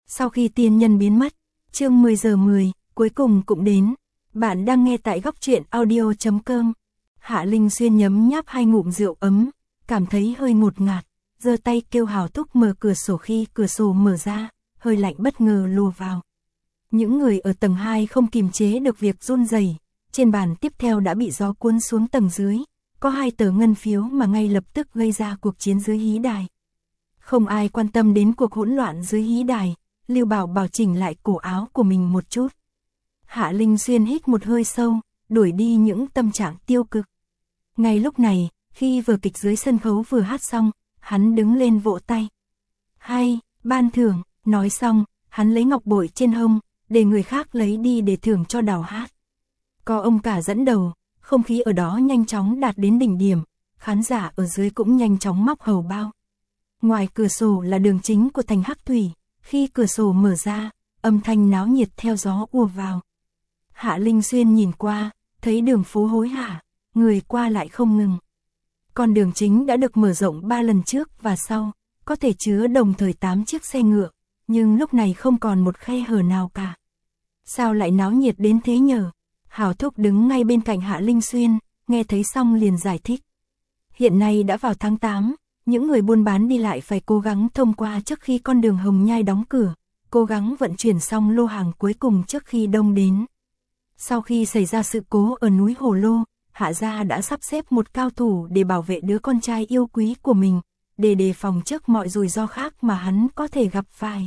Sau khi tiên nhân biến mất, chương 10 giờ 10, cuối cùng cũng đến. Bạn đang nghe tại góc truyện audio.com. Hạ Linh Xuyên nhấm nháp 2 ngụm rượu ấm, cảm thấy hơi ngột ngạt, giơ tay kêu Hào Thúc mở cửa sổ khi cửa sổ mở ra, hơi lạnh bất ngờ lùa vào. Những người ở tầng 2 không kiềm chế được việc run rẩy, trên bàn tiếp theo đã bị gió cuốn xuống tầng dưới, có 2 tờ ngân phiếu mà ngay lập tức gây ra cuộc chiến dưới hí đài. Không ai quan tâm đến cuộc hỗn loạn dưới hí đài, Lưu Bảo Bảo chỉnh lại cổ áo của mình một chút. Hạ Linh Xuyên hít một hơi sâu, đuổi đi những tâm trạng tiêu cực. Ngay lúc này, khi vở kịch dưới sân khấu vừa hát xong, hắn đứng lên vỗ tay. Hay, ban thưởng, nói xong, hắn lấy ngọc bội trên hông, để người khác lấy đi để thưởng cho Đào Hát. Có ông cả dẫn đầu, không khí ở đó nhanh chóng đạt đến đỉnh điểm, khán giả ở dưới cũng nhanh chóng móc hầu bao. Ngoài cửa sổ là đường chính của thành Hắc Thủy, khi cửa sổ mở ra, âm thanh náo nhiệt theo gió ùa vào. Hạ Linh Xuyên nhìn qua, thấy đường phố hối hả, người qua lại không ngừng. Con đường chính đã được mở rộng 3 lần trước và sau, có thể chứa đồng thời 8 chiếc xe ngựa, nhưng lúc này không còn một khe hở nào cả. Sao lại náo nhiệt đến thế nhờ? Hào Thúc đứng ngay bên cạnh Hạ Linh Xuyên, nghe thấy xong liền giải thích. Hiện nay đã vào tháng 8, những người buôn bán đi lại phải cố gắng thông qua trước khi con đường Hồng Nhai đóng cửa, cố gắng vận chuyển xong lô hàng cuối cùng trước khi đông đến. Sau khi xảy ra sự cố ở núi Hồ Lô, Hạ gia đã sắp xếp một cao thủ để bảo vệ đứa con trai yêu quý của mình, để đề phòng trước mọi rủi ro khác mà hắn có thể gặp phải.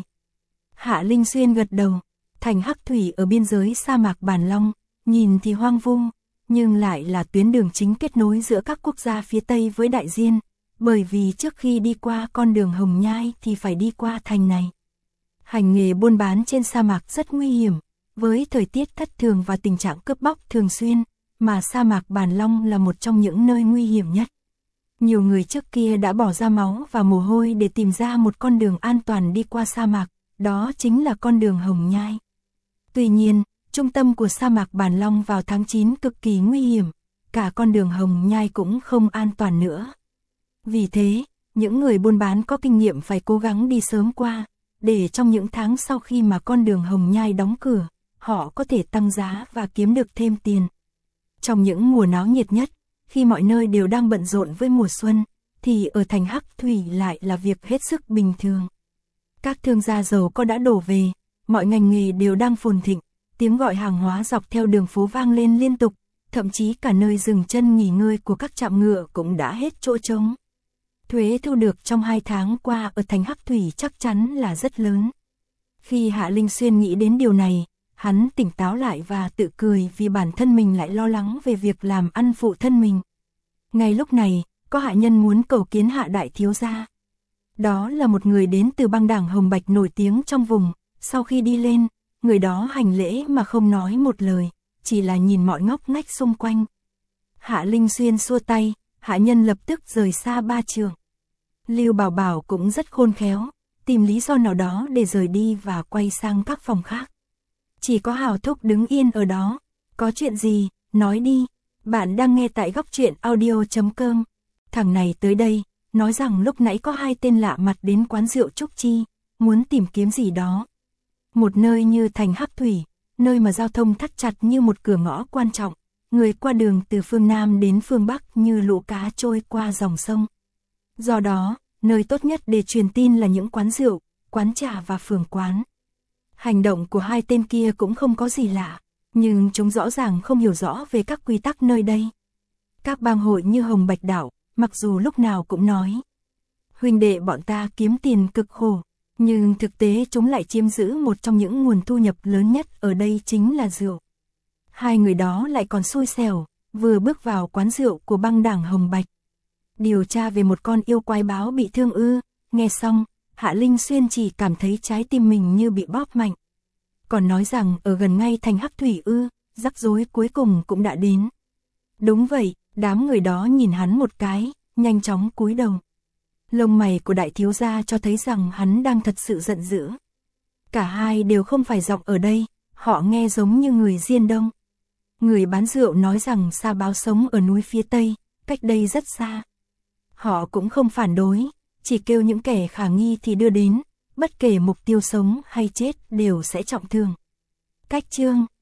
Hạ Linh Xuyên gật đầu, thành Hắc Thủy ở biên giới sa mạc Bản Long, nhìn thì hoang vu, nhưng lại là tuyến đường chính kết nối giữa các quốc gia phía Tây với Đại Diên, bởi vì trước khi đi qua con đường Hồng Nhai thì phải đi qua thành này. Hành nghề buôn bán trên sa mạc rất nguy hiểm, với thời tiết thất thường và tình trạng cướp bóc thường xuyên, mà sa mạc Bản Long là một trong những nơi nguy hiểm nhất. Nhiều người trước kia đã bỏ ra máu và mồ hôi để tìm ra một con đường an toàn đi qua sa mạc, đó chính là con đường Hồng Nhai. Tuy nhiên, trung tâm của sa mạc Bản Long vào tháng 9 cực kỳ nguy hiểm, cả con đường Hồng Nhai cũng không an toàn nữa. Vì thế, những người buôn bán có kinh nghiệm phải cố gắng đi sớm qua, để trong những tháng sau khi mà con đường Hồng Nhai đóng cửa, họ có thể tăng giá và kiếm được thêm tiền. Trong những mùa náo nhiệt nhất, khi mọi nơi đều đang bận rộn với mùa xuân, thì ở thành Hắc Thủy lại là việc hết sức bình thường. Các thương gia giàu có đã đổ về, mọi ngành nghề đều đang phồn thịnh, tiếng gọi hàng hóa dọc theo đường phố vang lên liên tục, thậm chí cả nơi dừng chân nghỉ ngơi của các trạm ngựa cũng đã hết chỗ trống. Thuế thu được trong 2 tháng qua ở thành Hắc Thủy chắc chắn là rất lớn. Khi Hạ Linh Xuyên nghĩ đến điều này, hắn tỉnh táo lại và tự cười vì bản thân mình lại lo lắng về việc làm ăn phụ thân mình. Ngay lúc này, có hạ nhân muốn cầu kiến Hạ đại thiếu gia. Đó là một người đến từ băng đảng Hồng Bạch nổi tiếng trong vùng, sau khi đi lên, người đó hành lễ mà không nói một lời, chỉ là nhìn mọi ngóc ngách xung quanh. Hạ Linh Xuyên xua tay, hạ nhân lập tức rời xa 3 trượng. Lưu Bảo Bảo cũng rất khôn khéo, tìm lý do nào đó để rời đi và quay sang các phòng khác. Chỉ có Hào Thúc đứng yên ở đó. Có chuyện gì, nói đi. Bạn đang nghe tại góc truyện audio.com. Thằng này tới đây, nói rằng lúc nãy có 2 tên lạ mặt đến quán rượu Trúc Chi, muốn tìm kiếm gì đó. Một nơi như thành Hắc Thủy, nơi mà giao thông thắt chặt như một cửa ngõ quan trọng, người qua đường từ phương Nam đến phương Bắc như lũ cá trôi qua dòng sông. Do đó, nơi tốt nhất để truyền tin là những quán rượu, quán trà và phường quán. Hành động của 2 tên kia cũng không có gì lạ, nhưng chúng rõ ràng không hiểu rõ về các quy tắc nơi đây. Các bang hội như Hồng Bạch Đảo, mặc dù lúc nào cũng nói, huynh đệ bọn ta kiếm tiền cực khổ, nhưng thực tế chúng lại chiếm giữ một trong những nguồn thu nhập lớn nhất ở đây chính là rượu. 2 người đó lại còn xui xẻo, vừa bước vào quán rượu của băng đảng Hồng Bạch. Điều tra về một con yêu quái báo bị thương ư? Nghe xong, Hạ Linh Xuyên chỉ cảm thấy trái tim mình như bị bóp mạnh. Còn nói rằng ở gần ngay thành Hắc Thủy ư? Rắc rối cuối cùng cũng đã đến. Đúng vậy, đám người đó nhìn hắn một cái, nhanh chóng cúi đầu. Lông mày của đại thiếu gia cho thấy rằng hắn đang thật sự giận dữ. Cả hai đều không phải giọng ở đây, họ nghe giống như người Diên Đông. Người bán rượu nói rằng Sa Báo sống ở núi phía Tây, cách đây rất xa. Họ cũng không phản đối, chỉ kêu những kẻ khả nghi thì đưa đến, bất kể mục tiêu sống hay chết đều sẽ trọng thương. Cách chương